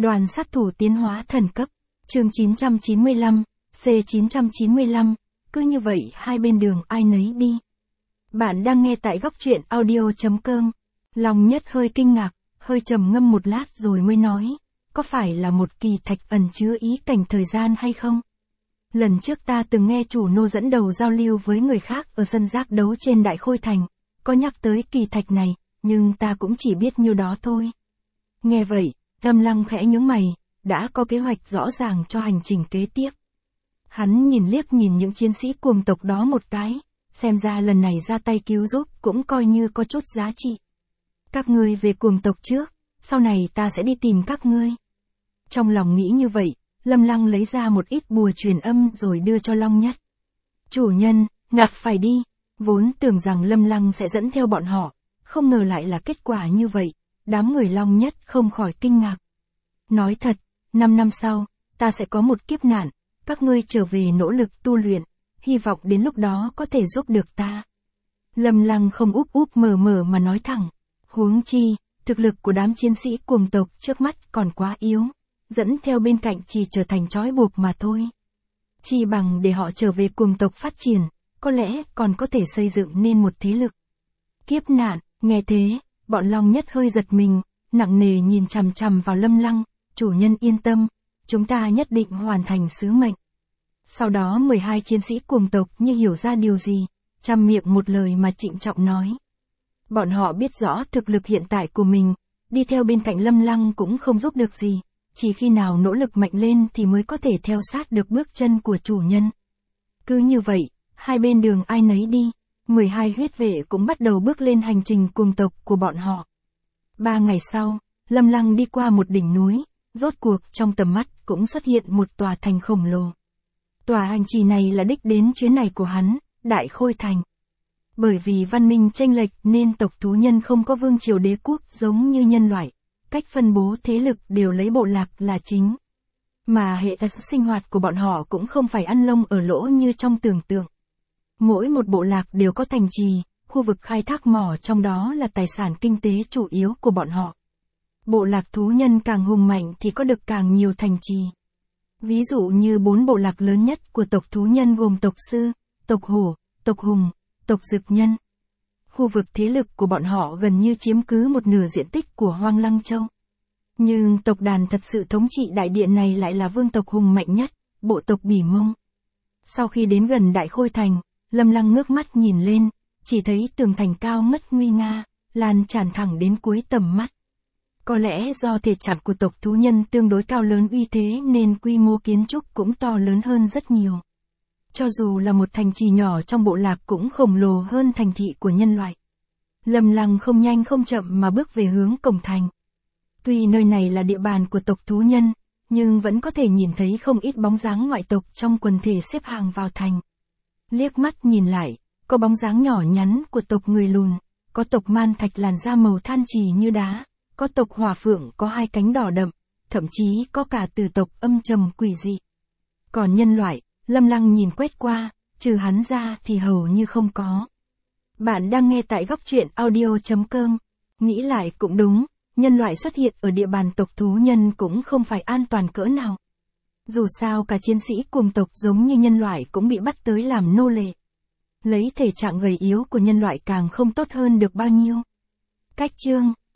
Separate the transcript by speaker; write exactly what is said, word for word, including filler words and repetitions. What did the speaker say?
Speaker 1: Đoàn sát thủ tiến hóa thần cấp, chương chín trăm chín mươi lăm, C chín trăm chín mươi lăm, cứ như vậy hai bên đường ai nấy đi. Bạn đang nghe tại góc truyện audio.com. Long Nhất hơi kinh ngạc, hơi trầm ngâm một lát rồi mới nói, có phải là một kỳ thạch ẩn chứa ý cảnh thời gian hay không? Lần trước ta từng nghe chủ nô dẫn đầu giao lưu với người khác ở sân giác đấu trên Đại Khôi Thành, có nhắc tới kỳ thạch này, nhưng ta cũng chỉ biết nhiêu đó thôi. Nghe vậy, Lâm Lăng khẽ nhướng mày, đã có kế hoạch rõ ràng cho hành trình kế tiếp. Hắn nhìn liếc nhìn những chiến sĩ cuồng tộc đó một cái, xem ra lần này ra tay cứu giúp cũng coi như có chút giá trị. Các ngươi về cuồng tộc trước, sau này ta sẽ đi tìm các ngươi. Trong lòng nghĩ như vậy, Lâm Lăng lấy ra một ít bùa truyền âm rồi đưa cho Long Nhất. Chủ nhân, ngạc phải đi, vốn tưởng rằng Lâm Lăng sẽ dẫn theo bọn họ, không ngờ lại là kết quả như vậy, đám người Long Nhất không khỏi kinh ngạc. Nói thật, năm năm sau, ta sẽ có một kiếp nạn, các ngươi trở về nỗ lực tu luyện, hy vọng đến lúc đó có thể giúp được ta. Lâm Lăng không úp úp mở mở mà nói thẳng, huống chi, thực lực của đám chiến sĩ cuồng tộc trước mắt còn quá yếu, dẫn theo bên cạnh chỉ trở thành trói buộc mà thôi. Chi bằng để họ trở về cuồng tộc phát triển, có lẽ còn có thể xây dựng nên một thế lực. Kiếp nạn, nghe thế, bọn Long Nhất hơi giật mình, nặng nề nhìn chằm chằm vào Lâm Lăng, chủ nhân yên tâm, chúng ta nhất định hoàn thành sứ mệnh. Sau đó mười hai chiến sĩ cuồng tộc như hiểu ra điều gì, trăm miệng một lời mà trịnh trọng nói. Bọn họ biết rõ thực lực hiện tại của mình, đi theo bên cạnh Lâm Lăng cũng không giúp được gì, chỉ khi nào nỗ lực mạnh lên thì mới có thể theo sát được bước chân của chủ nhân. Cứ như vậy, hai bên đường ai nấy đi, mười hai huyết vệ cũng bắt đầu bước lên hành trình cuồng tộc của bọn họ. Ba ngày sau, Lâm Lăng đi qua một đỉnh núi, rốt cuộc trong tầm mắt cũng xuất hiện một tòa thành khổng lồ. Tòa hành trì này là đích đến chuyến này của hắn, Đại Khôi Thành. Bởi vì văn minh chênh lệch nên tộc thú nhân không có vương triều đế quốc giống như nhân loại, cách phân bố thế lực đều lấy bộ lạc là chính. Mà hệ thống sinh hoạt của bọn họ cũng không phải ăn lông ở lỗ như trong tưởng tượng. Mỗi một bộ lạc đều có thành trì, khu vực khai thác mỏ trong đó là tài sản kinh tế chủ yếu của bọn họ. Bộ lạc thú nhân càng hùng mạnh thì có được càng nhiều thành trì. Ví dụ như bốn bộ lạc lớn nhất của tộc thú nhân gồm tộc sư, tộc hổ, tộc hùng, tộc dực nhân. Khu vực thế lực của bọn họ gần như chiếm cứ một nửa diện tích của Hoang Lăng Châu. Nhưng tộc đàn thật sự thống trị đại địa này lại là vương tộc hùng mạnh nhất, bộ tộc Bỉ Mông. Sau khi đến gần Đại Khôi Thành, Lâm Lăng ngước mắt nhìn lên, chỉ thấy tường thành cao ngất nguy nga, lan tràn thẳng đến cuối tầm mắt. Có lẽ do thể trạng của tộc thú nhân tương đối cao lớn uy thế nên quy mô kiến trúc cũng to lớn hơn rất nhiều. Cho dù là một thành trì nhỏ trong bộ lạc cũng khổng lồ hơn thành thị của nhân loại. Lâm Lăng không nhanh không chậm mà bước về hướng cổng thành. Tuy nơi này là địa bàn của tộc thú nhân, nhưng vẫn có thể nhìn thấy không ít bóng dáng ngoại tộc trong quần thể xếp hàng vào thành. Liếc mắt nhìn lại, có bóng dáng nhỏ nhắn của tộc người lùn, có tộc man thạch làn da màu than trì như đá, có tộc hỏa phượng có hai cánh đỏ đậm, thậm chí có cả từ tộc âm trầm quỷ dị. Còn nhân loại, Lâm Lăng nhìn quét qua, trừ hắn ra thì hầu như không có. Bạn đang nghe tại góc truyện audio.com. Nghĩ lại cũng đúng, nhân loại xuất hiện ở địa bàn tộc thú nhân cũng không phải an toàn cỡ nào. Dù sao cả chiến sĩ cuồng tộc giống như nhân loại cũng bị bắt tới làm nô lệ. Lấy thể trạng gầy yếu của nhân loại càng không tốt hơn được bao nhiêu. Cách chương